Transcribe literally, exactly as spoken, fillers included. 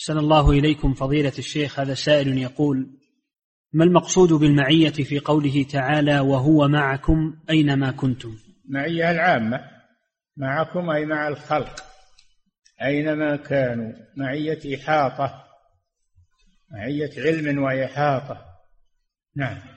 أحسن الله إليكم فضيلة الشيخ. هذا سائل يقول: ما المقصود بالمعية في قوله تعالى وهو معكم أينما كنتم؟ معية العامة، معكم أي مع الخلق أينما كانوا، معية إحاطة، معية علم وإحاطة. نعم.